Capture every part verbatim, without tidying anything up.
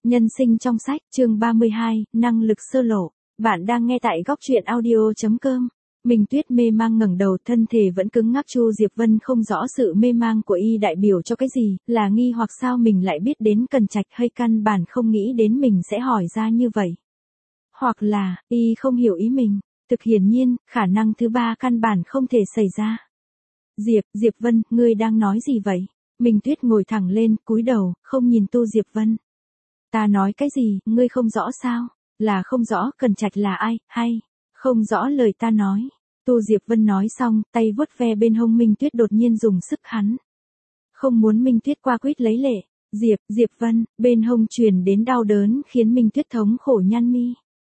Nhân sinh trong sách, chương ba mươi hai, năng lực sơ lộ. Bạn đang nghe tại góc truyện audio chấm com. Minh Tuyết mê mang ngẩng đầu, thân thể vẫn cứng ngắc. Chu Diệp Vân không rõ sự mê mang của y đại biểu cho cái gì, là nghi hoặc sao mình lại biết đến Cần Trạch, hay căn bản không nghĩ đến mình sẽ hỏi ra như vậy. Hoặc là, y không hiểu ý mình. Thực hiển nhiên, khả năng thứ ba căn bản không thể xảy ra. Diệp, Diệp Vân, ngươi đang nói gì vậy? Minh Tuyết ngồi thẳng lên, cúi đầu, không nhìn Tu Diệp Vân. Ta nói cái gì, ngươi không rõ sao? Là không rõ Cần Trạch là ai, hay không rõ lời ta nói. Tu Diệp Vân nói xong, tay vuốt ve bên hông Minh Tuyết, đột nhiên dùng sức hắn. Không muốn Minh Tuyết qua quýt lấy lệ. Diệp, Diệp Vân, bên hông truyền đến đau đớn khiến Minh Tuyết thống khổ nhăn mi.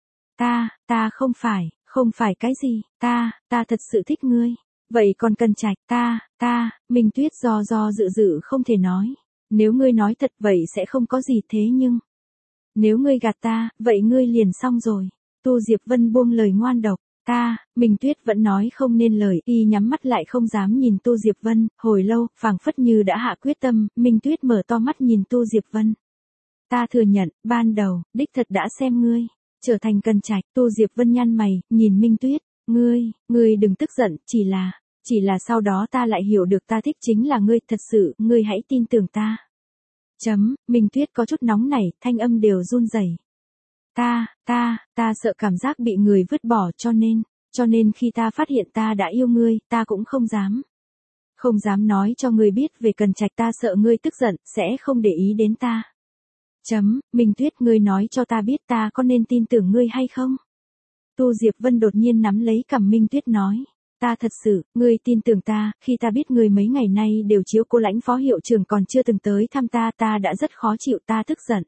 Ta, ta không phải, không phải cái gì, ta, ta thật sự thích ngươi. Vậy còn Cần Trạch, ta, ta, Minh Tuyết do do dự dự không thể nói. Nếu ngươi nói thật vậy sẽ không có gì, thế nhưng nếu ngươi gạt ta, vậy ngươi liền xong rồi. Tu Diệp Vân buông lời ngoan độc. Ta, Minh Tuyết vẫn nói không nên lời, y nhắm mắt lại không dám nhìn Tu Diệp Vân, hồi lâu, phảng phất như đã hạ quyết tâm, Minh Tuyết mở to mắt nhìn Tu Diệp Vân. Ta thừa nhận, ban đầu, đích thật đã xem ngươi trở thành Cần Trạch. Tu Diệp Vân nhăn mày, nhìn Minh Tuyết, ngươi, ngươi đừng tức giận, chỉ là, chỉ là sau đó ta lại hiểu được ta thích chính là ngươi, thật sự, ngươi hãy tin tưởng ta. Chấm, Minh Tuyết có chút nóng nảy, thanh âm đều run rẩy. Ta, ta, ta sợ cảm giác bị người vứt bỏ, cho nên, cho nên khi ta phát hiện ta đã yêu ngươi, ta cũng không dám. Không dám nói cho ngươi biết về Cần Trạch, ta sợ ngươi tức giận, sẽ không để ý đến ta. Chấm, Minh Tuyết, ngươi nói cho ta biết ta có nên tin tưởng ngươi hay không? Tu Diệp Vân đột nhiên nắm lấy cằm Minh Tuyết nói. Ta thật sự, ngươi tin tưởng ta, khi ta biết ngươi mấy ngày nay đều chiếu cố Lãnh phó hiệu trưởng còn chưa từng tới thăm ta, ta đã rất khó chịu, ta tức giận.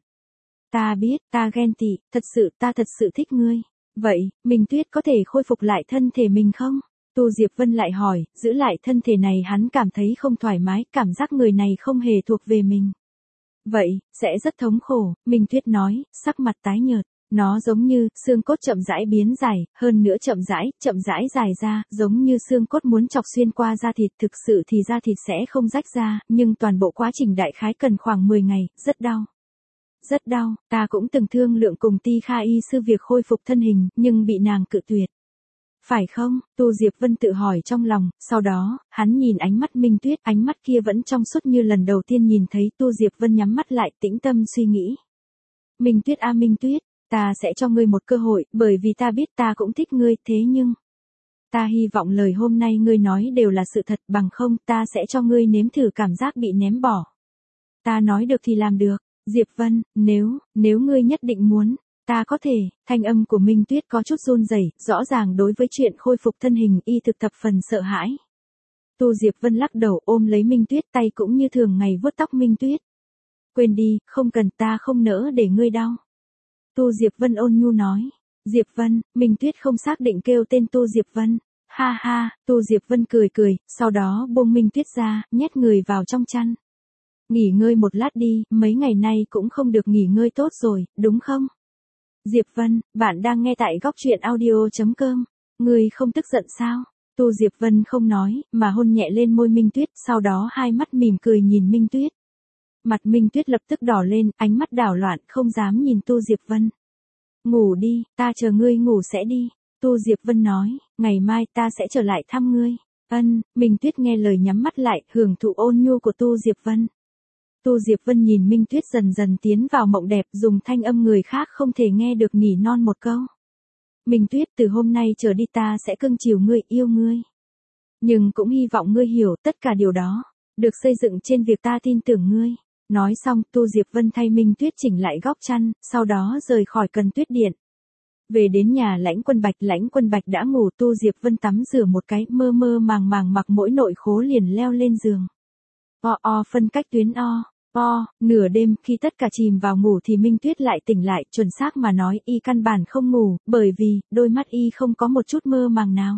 Ta biết, ta ghen tị, thật sự, ta thật sự thích ngươi. Vậy, Minh Tuyết có thể khôi phục lại thân thể mình không? Tu Diệp Vân lại hỏi, giữ lại thân thể này hắn cảm thấy không thoải mái, cảm giác người này không hề thuộc về mình. Vậy, sẽ rất thống khổ, Minh Tuyết nói, sắc mặt tái nhợt. Nó giống như, xương cốt chậm rãi biến dài, hơn nữa chậm rãi, chậm rãi dài ra, giống như xương cốt muốn chọc xuyên qua da thịt, thực sự thì da thịt sẽ không rách ra, nhưng toàn bộ quá trình đại khái cần khoảng mười ngày, rất đau. Rất đau, ta cũng từng thương lượng cùng Ti Kha y sư việc khôi phục thân hình, nhưng bị nàng cự tuyệt. Phải không? Tu Diệp Vân tự hỏi trong lòng, sau đó, hắn nhìn ánh mắt Minh Tuyết, ánh mắt kia vẫn trong suốt như lần đầu tiên nhìn thấy. Tu Diệp Vân nhắm mắt lại, tĩnh tâm suy nghĩ. Minh Tuyết a Minh Tuyết, ta sẽ cho ngươi một cơ hội, bởi vì ta biết ta cũng thích ngươi, thế nhưng ta hy vọng lời hôm nay ngươi nói đều là sự thật, bằng không ta sẽ cho ngươi nếm thử cảm giác bị ném bỏ. Ta nói được thì làm được. Diệp Vân, nếu, nếu ngươi nhất định muốn, ta có thể. Thanh âm của Minh Tuyết có chút run rẩy, rõ ràng đối với chuyện khôi phục thân hình y thực thập phần sợ hãi. Tu Diệp Vân lắc đầu ôm lấy Minh Tuyết, tay cũng như thường ngày vuốt tóc Minh Tuyết. Quên đi, không cần, ta không nỡ để ngươi đau. Tu Diệp Vân ôn nhu nói. Diệp Vân, Minh Tuyết không xác định kêu tên Tu Diệp Vân. Ha ha, Tu Diệp Vân cười cười, sau đó buông Minh Tuyết ra, nhét người vào trong chăn. Nghỉ ngơi một lát đi, mấy ngày nay cũng không được nghỉ ngơi tốt rồi, đúng không? Diệp Vân, bạn đang nghe tại góc truyện audio chấm com. Ngươi không tức giận sao? Tu Diệp Vân không nói, mà hôn nhẹ lên môi Minh Tuyết, sau đó hai mắt mỉm cười nhìn Minh Tuyết. Mặt Minh Tuyết lập tức đỏ lên, ánh mắt đảo loạn, không dám nhìn Tu Diệp Vân. Ngủ đi, ta chờ ngươi ngủ sẽ đi. Tu Diệp Vân nói, ngày mai ta sẽ trở lại thăm ngươi. Ân, Minh Tuyết nghe lời nhắm mắt lại, hưởng thụ ôn nhu của Tu Diệp Vân. Tu Diệp Vân nhìn Minh Tuyết dần dần tiến vào mộng đẹp, dùng thanh âm người khác không thể nghe được nỉ non một câu. Minh Tuyết, từ hôm nay trở đi ta sẽ cưng chiều ngươi, yêu ngươi. Nhưng cũng hy vọng ngươi hiểu tất cả điều đó được xây dựng trên việc ta tin tưởng ngươi. Nói xong, Tu Diệp Vân thay Minh Tuyết chỉnh lại góc chăn, sau đó rời khỏi Cần Tuyết Điện. Về đến nhà Lãnh Quân Bạch, Lãnh Quân Bạch đã ngủ. Tu Diệp Vân tắm rửa một cái, mơ mơ màng màng mặc mỗi nội khố liền leo lên giường. O o phân cách tuyến o. O, nửa đêm, khi tất cả chìm vào ngủ thì Minh Tuyết lại tỉnh lại, chuẩn xác mà nói y căn bản không ngủ, bởi vì, đôi mắt y không có một chút mơ màng nào.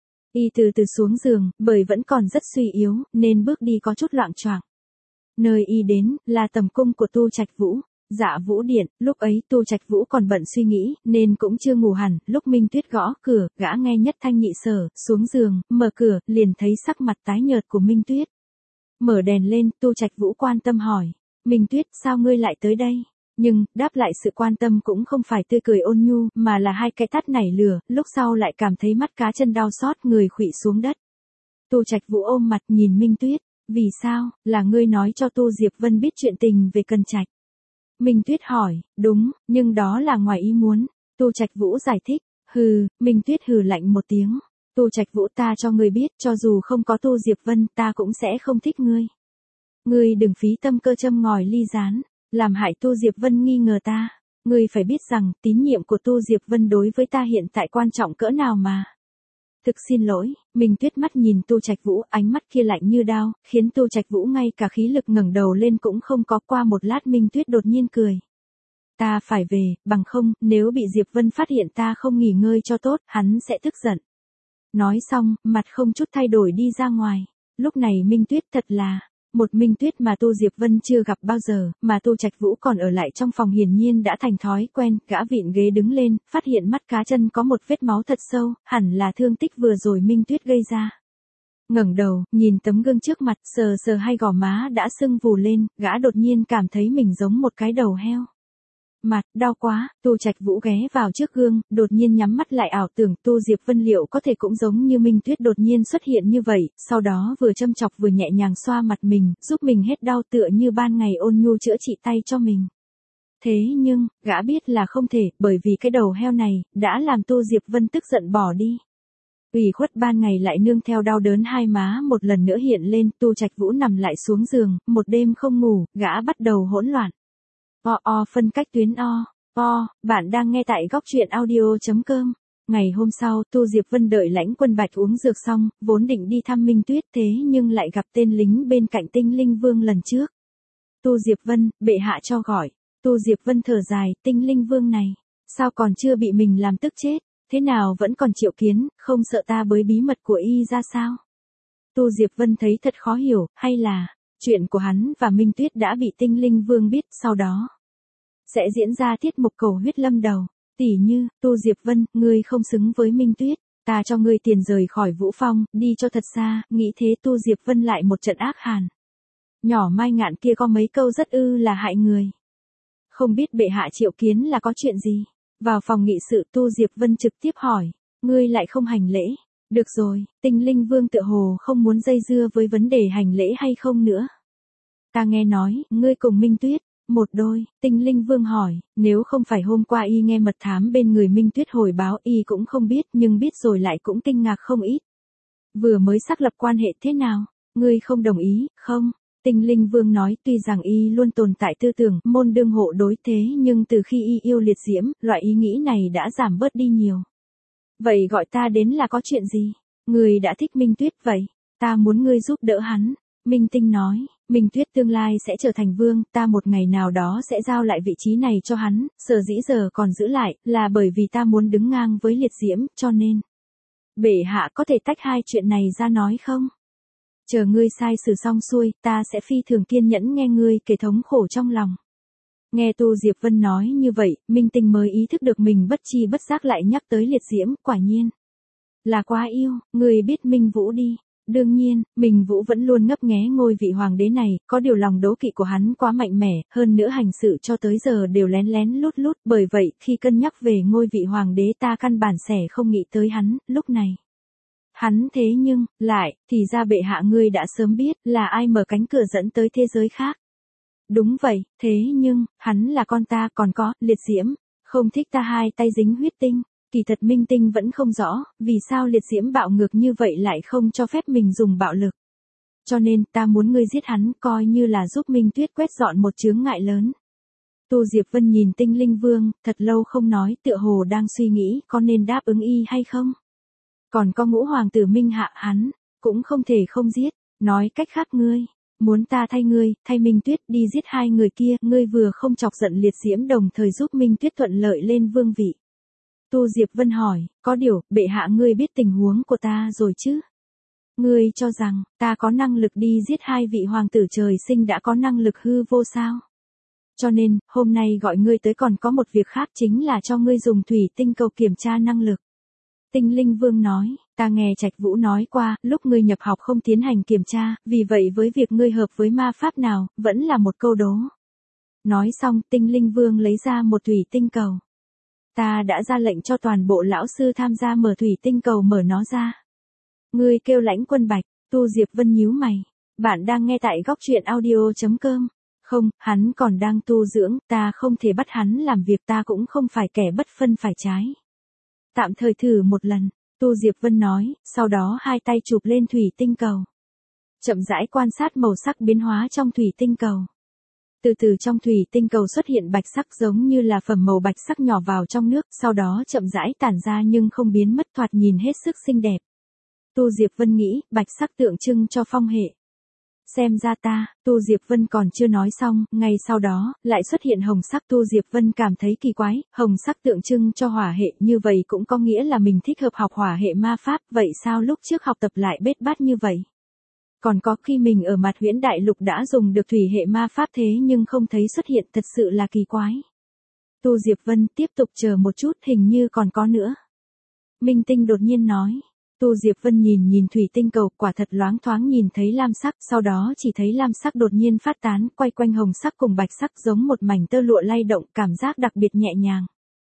Y từ từ xuống giường, bởi vẫn còn rất suy yếu, nên bước đi có chút loạng choạng. Nơi y đến, là tầm cung của Tu Trạch Vũ, Dạ Vũ Điện, lúc ấy Tu Trạch Vũ còn bận suy nghĩ, nên cũng chưa ngủ hẳn, lúc Minh Tuyết gõ cửa, gã nghe nhất thanh nhị sở, xuống giường, mở cửa, liền thấy sắc mặt tái nhợt của Minh Tuyết. Mở đèn lên, Tu Trạch Vũ quan tâm hỏi. Minh Tuyết, sao ngươi lại tới đây? Nhưng, đáp lại sự quan tâm cũng không phải tươi cười ôn nhu, mà là hai cái tát nảy lửa, lúc sau lại cảm thấy mắt cá chân đau xót, người khuỵu xuống đất. Tu Trạch Vũ ôm mặt nhìn Minh Tuyết, vì sao, là ngươi nói cho Tu Diệp Vân biết chuyện tình về Cần Trạch. Minh Tuyết hỏi, đúng, nhưng đó là ngoài ý muốn. Tu Trạch Vũ giải thích, hừ, Minh Tuyết hừ lạnh một tiếng. Tu Trạch Vũ, ta cho ngươi biết, cho dù không có Tu Diệp Vân, ta cũng sẽ không thích ngươi. Ngươi đừng phí tâm cơ châm ngòi ly gián, làm hại Tu Diệp Vân nghi ngờ ta. Ngươi phải biết rằng, tín nhiệm của Tu Diệp Vân đối với ta hiện tại quan trọng cỡ nào mà. Thực xin lỗi, Minh Tuyết mắt nhìn Tu Trạch Vũ, ánh mắt kia lạnh như đao, khiến Tu Trạch Vũ ngay cả khí lực ngẩng đầu lên cũng không có. Qua một lát Minh Tuyết đột nhiên cười. Ta phải về, bằng không, nếu bị Diệp Vân phát hiện ta không nghỉ ngơi cho tốt, hắn sẽ tức giận. Nói xong, mặt không chút thay đổi đi ra ngoài. Lúc này Minh Tuyết thật là một Minh Tuyết mà Tu Diệp Vân chưa gặp bao giờ, mà Tu Trạch Vũ còn ở lại trong phòng hiển nhiên đã thành thói quen. Gã vịn ghế đứng lên, phát hiện mắt cá chân có một vết máu thật sâu, hẳn là thương tích vừa rồi Minh Tuyết gây ra. Ngẩng đầu, nhìn tấm gương trước mặt, sờ sờ hai gò má đã sưng vù lên, gã đột nhiên cảm thấy mình giống một cái đầu heo. Mặt, đau quá, Tu Trạch Vũ ghé vào trước gương, đột nhiên nhắm mắt lại ảo tưởng Tu Diệp Vân liệu có thể cũng giống như Minh Tuyết đột nhiên xuất hiện như vậy, sau đó vừa châm chọc vừa nhẹ nhàng xoa mặt mình, giúp mình hết đau tựa như ban ngày ôn nhu chữa trị tay cho mình. Thế nhưng, gã biết là không thể, bởi vì cái đầu heo này, đã làm Tu Diệp Vân tức giận bỏ đi. Ủy khuất ban ngày lại nương theo đau đớn hai má một lần nữa hiện lên, Tu Trạch Vũ nằm lại xuống giường, một đêm không ngủ, gã bắt đầu hỗn loạn. O o phân cách tuyến o, o, bạn đang nghe tại góc truyện audio.com. Ngày hôm sau, Tu Diệp Vân đợi Lãnh Quân Bạch uống dược xong, vốn định đi thăm Minh Tuyết thế nhưng lại gặp tên lính bên cạnh Tinh Linh Vương lần trước. Tu Diệp Vân, bệ hạ cho gọi. Tu Diệp Vân thở dài, Tinh Linh Vương này, sao còn chưa bị mình làm tức chết, thế nào vẫn còn triệu kiến, không sợ ta bới bí mật của y ra sao? Tu Diệp Vân thấy thật khó hiểu, hay là chuyện của hắn và Minh Tuyết đã bị Tinh Linh Vương biết, sau đó sẽ diễn ra tiết mục cầu huyết lâm đầu, tỉ như, Tu Diệp Vân, ngươi không xứng với Minh Tuyết, ta cho ngươi tiền rời khỏi Vũ Phong, đi cho thật xa, nghĩ thế Tu Diệp Vân lại một trận ác hàn. Nhỏ Mai Ngạn kia có mấy câu rất ư là hại người. Không biết bệ hạ triệu kiến là có chuyện gì? Vào phòng nghị sự Tu Diệp Vân trực tiếp hỏi, ngươi lại không hành lễ. Được rồi, Tinh Linh Vương tựa hồ không muốn dây dưa với vấn đề hành lễ hay không nữa. Ta nghe nói, ngươi cùng Minh Tuyết, một đôi, Tinh Linh Vương hỏi, nếu không phải hôm qua y nghe mật thám bên người Minh Tuyết hồi báo y cũng không biết, nhưng biết rồi lại cũng kinh ngạc không ít. Vừa mới xác lập quan hệ thế nào, ngươi không đồng ý, không? Tinh Linh Vương nói tuy rằng y luôn tồn tại tư tưởng môn đương hộ đối thế nhưng từ khi y yêu liệt diễm, loại ý nghĩ này đã giảm bớt đi nhiều. Vậy gọi ta đến là có chuyện gì? Ngươi đã thích Minh Tuyết vậy, ta muốn ngươi giúp đỡ hắn. Minh Tinh nói, Minh Tuyết tương lai sẽ trở thành vương, ta một ngày nào đó sẽ giao lại vị trí này cho hắn, sở dĩ giờ còn giữ lại, là bởi vì ta muốn đứng ngang với liệt diễm, cho nên. Bệ hạ có thể tách hai chuyện này ra nói không? Chờ ngươi sai xử xong xuôi, ta sẽ phi thường kiên nhẫn nghe ngươi kể thống khổ trong lòng. Nghe Tu Diệp Vân nói như vậy, Minh Tinh mới ý thức được mình bất chi bất giác lại nhắc tới liệt diễm, quả nhiên. Là quá yêu, ngươi biết Minh Vũ đi. Đương nhiên, Minh Vũ vẫn luôn ngấp nghé ngôi vị hoàng đế này, có điều lòng đố kỵ của hắn quá mạnh mẽ, hơn nữa hành sự cho tới giờ đều lén lén lút lút, bởi vậy, khi cân nhắc về ngôi vị hoàng đế ta căn bản sẽ không nghĩ tới hắn, lúc này. Hắn thế nhưng, lại, thì ra bệ hạ ngươi đã sớm biết, là ai mở cánh cửa dẫn tới thế giới khác. Đúng vậy, thế nhưng, hắn là con ta, còn có, liệt diễm, không thích ta hai tay dính huyết tinh. Kỳ thật Minh Tinh vẫn không rõ, vì sao liệt diễm bạo ngược như vậy lại không cho phép mình dùng bạo lực. Cho nên, ta muốn ngươi giết hắn, coi như là giúp Minh Tuyết quét dọn một chướng ngại lớn. Tu Diệp Vân nhìn Tinh Linh Vương, thật lâu không nói, tựa hồ đang suy nghĩ, có nên đáp ứng y hay không. Còn có ngũ hoàng tử Minh hạ hắn, cũng không thể không giết, nói cách khác ngươi, muốn ta thay ngươi, thay Minh Tuyết đi giết hai người kia, ngươi vừa không chọc giận liệt diễm đồng thời giúp Minh Tuyết thuận lợi lên vương vị. Tu Diệp Vân hỏi, có điều, bệ hạ ngươi biết tình huống của ta rồi chứ? Ngươi cho rằng, ta có năng lực đi giết hai vị hoàng tử trời sinh đã có năng lực hư vô sao? Cho nên, hôm nay gọi ngươi tới còn có một việc khác chính là cho ngươi dùng thủy tinh cầu kiểm tra năng lực. Tinh Linh Vương nói, ta nghe Trạch Vũ nói qua, lúc ngươi nhập học không tiến hành kiểm tra, vì vậy với việc ngươi hợp với ma pháp nào, vẫn là một câu đố. Nói xong, Tinh Linh Vương lấy ra một thủy tinh cầu. Ta đã ra lệnh cho toàn bộ lão sư tham gia mở thủy tinh cầu mở nó ra. Ngươi kêu Lãnh Quân Bạch, Tu Diệp Vân nhíu mày. Bạn đang nghe tại góc truyện audio.com. Không, hắn còn đang tu dưỡng, ta không thể bắt hắn làm việc, ta cũng không phải kẻ bất phân phải trái. Tạm thời thử một lần, Tu Diệp Vân nói, sau đó hai tay chụp lên thủy tinh cầu. Chậm rãi quan sát màu sắc biến hóa trong thủy tinh cầu. Từ từ trong thủy tinh cầu xuất hiện bạch sắc giống như là phẩm màu bạch sắc nhỏ vào trong nước, sau đó chậm rãi tản ra nhưng không biến mất, thoạt nhìn hết sức xinh đẹp. Tu Diệp Vân nghĩ, bạch sắc tượng trưng cho phong hệ. Xem ra ta, Tu Diệp Vân còn chưa nói xong, ngay sau đó, lại xuất hiện hồng sắc. Tu Diệp Vân cảm thấy kỳ quái, hồng sắc tượng trưng cho hỏa hệ, như vậy cũng có nghĩa là mình thích hợp học hỏa hệ ma pháp, vậy sao lúc trước học tập lại bết bát như vậy? Còn có khi mình ở Mạt Huyễn Đại Lục đã dùng được thủy hệ ma pháp thế nhưng không thấy xuất hiện, thật sự là kỳ quái. Tu Diệp Vân tiếp tục chờ một chút, hình như còn có nữa. Minh Tinh đột nhiên nói. Tu Diệp Vân nhìn nhìn thủy tinh cầu, quả thật loáng thoáng nhìn thấy lam sắc, sau đó chỉ thấy lam sắc đột nhiên phát tán, quay quanh hồng sắc cùng bạch sắc giống một mảnh tơ lụa lay động, cảm giác đặc biệt nhẹ nhàng.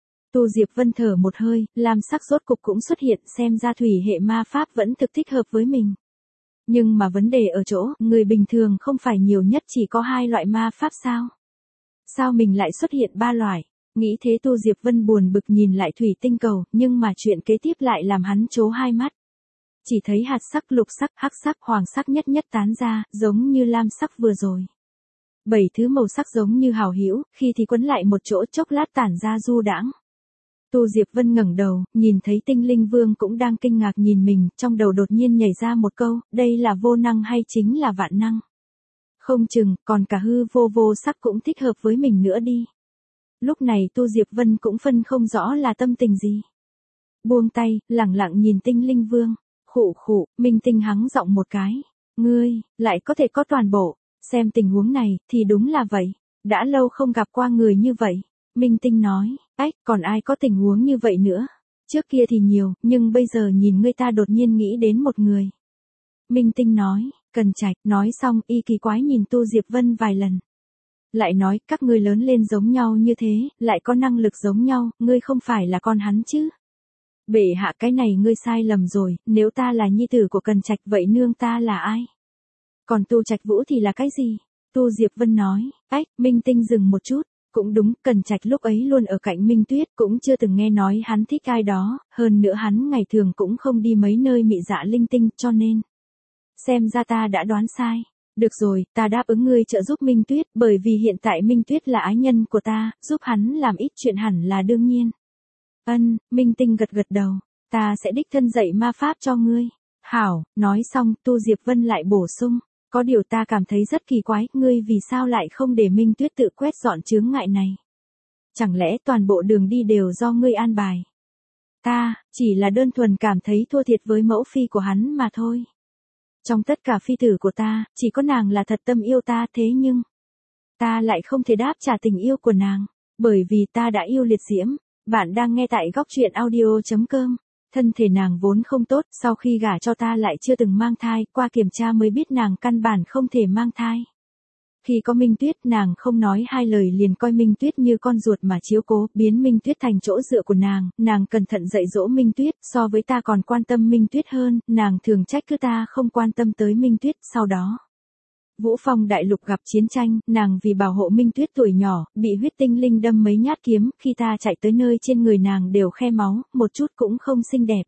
Tu Diệp Vân thở một hơi, lam sắc rốt cục cũng xuất hiện, xem ra thủy hệ ma pháp vẫn thực thích hợp với mình. Nhưng mà vấn đề ở chỗ, người bình thường không phải nhiều nhất chỉ có hai loại ma pháp sao? Sao mình lại xuất hiện ba loại? Nghĩ thế Tu Diệp Vân buồn bực nhìn lại thủy tinh cầu, nhưng mà chuyện kế tiếp lại làm hắn trố hai mắt. Chỉ thấy hạt sắc, lục sắc, hắc sắc, hoàng sắc nhất nhất tán ra, giống như lam sắc vừa rồi. Bảy thứ màu sắc giống như hào hữu, khi thì quấn lại một chỗ, chốc lát tản ra du đãng. Tu Diệp Vân ngẩng đầu, nhìn thấy Tinh Linh Vương cũng đang kinh ngạc nhìn mình, trong đầu đột nhiên nhảy ra một câu, đây là vô năng hay chính là vạn năng? Không chừng, còn cả hư vô vô sắc cũng thích hợp với mình nữa đi. Lúc này Tu Diệp Vân cũng phân không rõ là tâm tình gì. Buông tay, lẳng lặng nhìn Tinh Linh Vương. Khụ khụ, Minh Tinh hắng giọng một cái. Ngươi, lại có thể có toàn bộ. Xem tình huống này, thì đúng là vậy. Đã lâu không gặp qua người như vậy. Minh Tinh nói, ách, còn ai có tình huống như vậy nữa. Trước kia thì nhiều, nhưng bây giờ nhìn ngươi ta đột nhiên nghĩ đến một người. Minh Tinh nói, Cần Trạch, nói xong y kỳ quái nhìn Tu Diệp Vân vài lần. Lại nói, các ngươi lớn lên giống nhau như thế, lại có năng lực giống nhau, ngươi không phải là con hắn chứ? Bệ hạ, cái này ngươi sai lầm rồi, nếu ta là nhi tử của Cần Trạch vậy nương ta là ai? Còn Tu Trạch Vũ thì là cái gì? Tu Diệp Vân nói, ách, Minh Tinh dừng một chút, cũng đúng, Cần Trạch lúc ấy luôn ở cạnh Minh Tuyết, cũng chưa từng nghe nói hắn thích ai đó, hơn nữa hắn ngày thường cũng không đi mấy nơi mị dạ linh tinh, cho nên. Xem ra ta đã đoán sai. Được rồi, ta đáp ứng ngươi trợ giúp Minh Tuyết, bởi vì hiện tại Minh Tuyết là ái nhân của ta, giúp hắn làm ít chuyện hẳn là đương nhiên. Ân, Minh Tinh gật gật đầu, ta sẽ đích thân dạy ma pháp cho ngươi. Hảo, nói xong, Tu Diệp Vân lại bổ sung, có điều ta cảm thấy rất kỳ quái, ngươi vì sao lại không để Minh Tuyết tự quét dọn chướng ngại này? Chẳng lẽ toàn bộ đường đi đều do ngươi an bài? Ta, chỉ là đơn thuần cảm thấy thua thiệt với mẫu phi của hắn mà thôi. Trong tất cả phi tử của ta, chỉ có nàng là thật tâm yêu ta, thế nhưng ta lại không thể đáp trả tình yêu của nàng, bởi vì ta đã yêu Liệt Diễm. Bạn đang nghe tại góc truyện audio.com. Thân thể nàng vốn không tốt, sau khi gả cho ta lại chưa từng mang thai, qua kiểm tra mới biết nàng căn bản không thể mang thai. Khi có Minh Tuyết, nàng không nói hai lời liền coi Minh Tuyết như con ruột mà chiếu cố, biến Minh Tuyết thành chỗ dựa của nàng, nàng cẩn thận dạy dỗ Minh Tuyết, so với ta còn quan tâm Minh Tuyết hơn, nàng thường trách cứ ta không quan tâm tới Minh Tuyết, sau đó. Vũ Phong Đại Lục gặp chiến tranh, nàng vì bảo hộ Minh Tuyết tuổi nhỏ, bị huyết tinh linh đâm mấy nhát kiếm, khi ta chạy tới nơi trên người nàng đều khe máu, một chút cũng không xinh đẹp.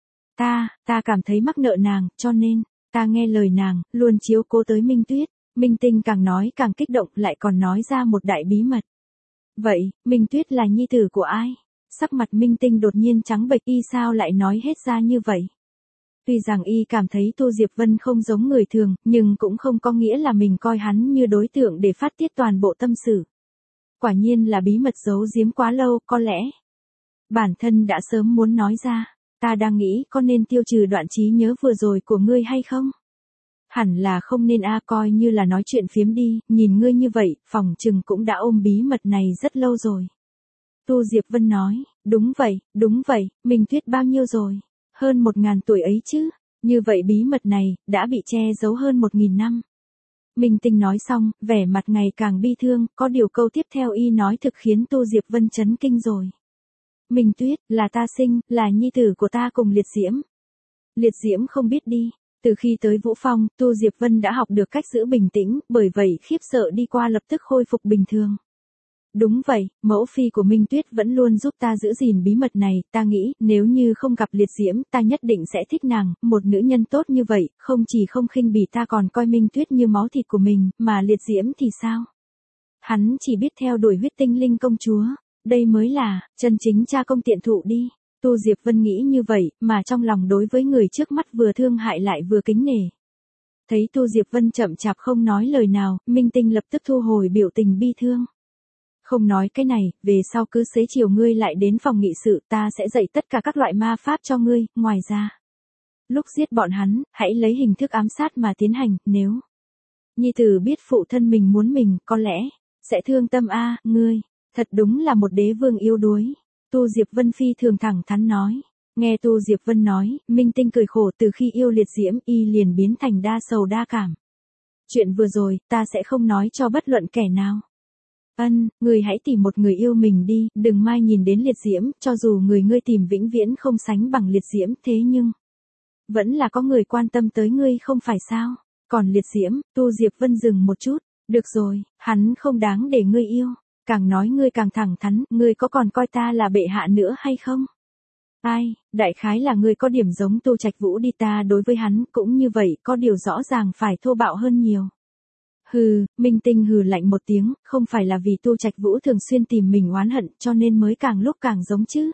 Ta, ta cảm thấy mắc nợ nàng, cho nên, ta nghe lời nàng, luôn chiếu cố tới Minh Tuyết. Minh Tinh càng nói càng kích động, lại còn nói ra một đại bí mật. Vậy, Minh Tuyết là nhi tử của ai? Sắc mặt Minh Tinh đột nhiên trắng bệch, y sao lại nói hết ra như vậy? Tuy rằng y cảm thấy Tu Diệp Vân không giống người thường, nhưng cũng không có nghĩa là mình coi hắn như đối tượng để phát tiết toàn bộ tâm sự. Quả nhiên là bí mật giấu giếm quá lâu, có lẽ bản thân đã sớm muốn nói ra. Ta đang nghĩ có nên tiêu trừ đoạn trí nhớ vừa rồi của ngươi hay không? Hẳn là không nên a, coi như là nói chuyện phiếm đi, nhìn ngươi như vậy, phòng trừng cũng đã ôm bí mật này rất lâu rồi. Tu Diệp Vân nói, đúng vậy, đúng vậy, Minh Tuyết bao nhiêu rồi? Hơn một ngàn tuổi ấy chứ, như vậy bí mật này, đã bị che giấu hơn một nghìn năm. Minh Tinh nói xong, vẻ mặt ngày càng bi thương, có điều câu tiếp theo y nói thực khiến Tô Diệp Vân chấn kinh rồi. Minh Tuyết, là ta sinh, là nhi tử của ta cùng Liệt Diễm. Liệt Diễm không biết đi. Từ khi tới Vũ Phong, Tô Diệp Vân đã học được cách giữ bình tĩnh, bởi vậy khiếp sợ đi qua lập tức khôi phục bình thường. Đúng vậy, mẫu phi của Minh Tuyết vẫn luôn giúp ta giữ gìn bí mật này, ta nghĩ, nếu như không gặp Liệt Diễm, ta nhất định sẽ thích nàng, một nữ nhân tốt như vậy, không chỉ không khinh bỉ ta còn coi Minh Tuyết như máu thịt của mình, mà Liệt Diễm thì sao? Hắn chỉ biết theo đuổi huyết tinh linh công chúa, đây mới là, chân chính cha công tiện thụ đi. Tô Diệp Vân nghĩ như vậy, mà trong lòng đối với người trước mắt vừa thương hại lại vừa kính nể. Thấy Tô Diệp Vân chậm chạp không nói lời nào, Minh Tinh lập tức thu hồi biểu tình bi thương. Không nói cái này, về sau cứ xế chiều ngươi lại đến phòng nghị sự, ta sẽ dạy tất cả các loại ma pháp cho ngươi, ngoài ra. Lúc giết bọn hắn, hãy lấy hình thức ám sát mà tiến hành, nếu nhi tử biết phụ thân mình muốn mình, có lẽ sẽ thương tâm a, ngươi, thật đúng là một đế vương yếu đuối. Tô Diệp Vân phi thường thẳng thắn nói. Nghe Tô Diệp Vân nói, Minh Tinh cười khổ, từ khi yêu Liệt Diễm y liền biến thành đa sầu đa cảm. Chuyện vừa rồi, ta sẽ không nói cho bất luận kẻ nào. Ân, người hãy tìm một người yêu mình đi, đừng mai nhìn đến Liệt Diễm, cho dù người ngươi tìm vĩnh viễn không sánh bằng Liệt Diễm, thế nhưng vẫn là có người quan tâm tới ngươi không phải sao? Còn Liệt Diễm, Tô Diệp Vân dừng một chút, được rồi, hắn không đáng để ngươi yêu. Càng nói ngươi càng thẳng thắn, ngươi có còn coi ta là bệ hạ nữa hay không? Ai, đại khái là ngươi có điểm giống Tô Trạch Vũ đi, ta đối với hắn cũng như vậy, có điều rõ ràng phải thô bạo hơn nhiều. Hừ, Minh Tinh hừ lạnh một tiếng, không phải là vì Tô Trạch Vũ thường xuyên tìm mình oán hận cho nên mới càng lúc càng giống chứ.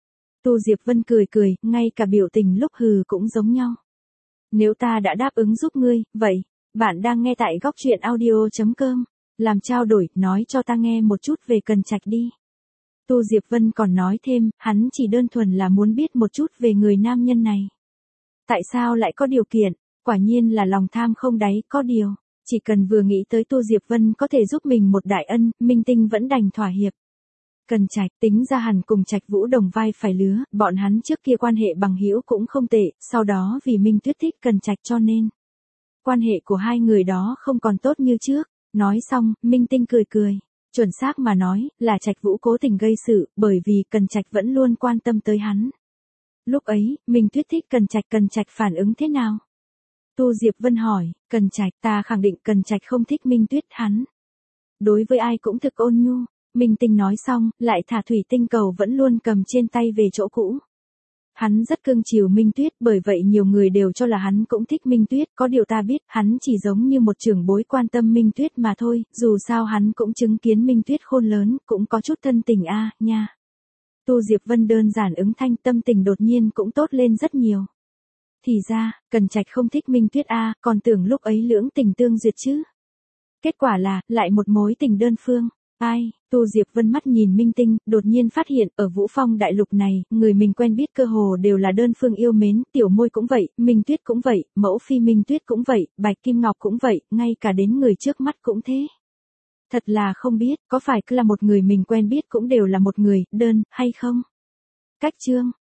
Tô Diệp Vân cười cười, ngay cả biểu tình lúc hừ cũng giống nhau. Nếu ta đã đáp ứng giúp ngươi, vậy, bạn đang nghe tại góc truyện audio chấm com. Làm trao đổi, nói cho ta nghe một chút về Cần Trạch đi. Tô Diệp Vân còn nói thêm, hắn chỉ đơn thuần là muốn biết một chút về người nam nhân này. Tại sao lại có điều kiện? Quả nhiên là lòng tham không đáy, có điều. Chỉ cần vừa nghĩ tới Tô Diệp Vân có thể giúp mình một đại ân, Minh Tinh vẫn đành thỏa hiệp. Cần Trạch, tính ra hẳn cùng Trạch Vũ đồng vai phải lứa, bọn hắn trước kia quan hệ bằng hữu cũng không tệ, sau đó vì Minh Tuyết thích Cần Trạch cho nên quan hệ của hai người đó không còn tốt như trước. Nói xong, Minh Tinh cười cười. Chuẩn xác mà nói, là Trạch Vũ cố tình gây sự, bởi vì Cần Trạch vẫn luôn quan tâm tới hắn. Lúc ấy, Minh Tuyết thích Cần Trạch, Cần Trạch phản ứng thế nào? Tô Diệp Vân hỏi, Cần Trạch, ta khẳng định Cần Trạch không thích Minh Tuyết, hắn đối với ai cũng thực ôn nhu. Minh Tinh nói xong, lại thả thủy tinh cầu vẫn luôn cầm trên tay về chỗ cũ. Hắn rất cưng chiều Minh Tuyết, bởi vậy nhiều người đều cho là hắn cũng thích Minh Tuyết, có điều ta biết, hắn chỉ giống như một trưởng bối quan tâm Minh Tuyết mà thôi, dù sao hắn cũng chứng kiến Minh Tuyết khôn lớn, cũng có chút thân tình a, à, nha. Tô Diệp Vân đơn giản ứng thanh, tâm tình đột nhiên cũng tốt lên rất nhiều. Thì ra, Cần Trạch không thích Minh Tuyết a, à, còn tưởng lúc ấy lưỡng tình tương duyệt chứ. Kết quả là, lại một mối tình đơn phương. Ai, Tô Diệp Vân mắt nhìn Minh Tinh, đột nhiên phát hiện, ở Vũ Phong đại lục này, người mình quen biết cơ hồ đều là đơn phương yêu mến, Tiểu Môi cũng vậy, Minh Tuyết cũng vậy, mẫu phi Minh Tuyết cũng vậy, Bạch Kim Ngọc cũng vậy, ngay cả đến người trước mắt cũng thế. Thật là không biết, có phải cứ là một người mình quen biết cũng đều là một người, đơn, hay không? Cách chương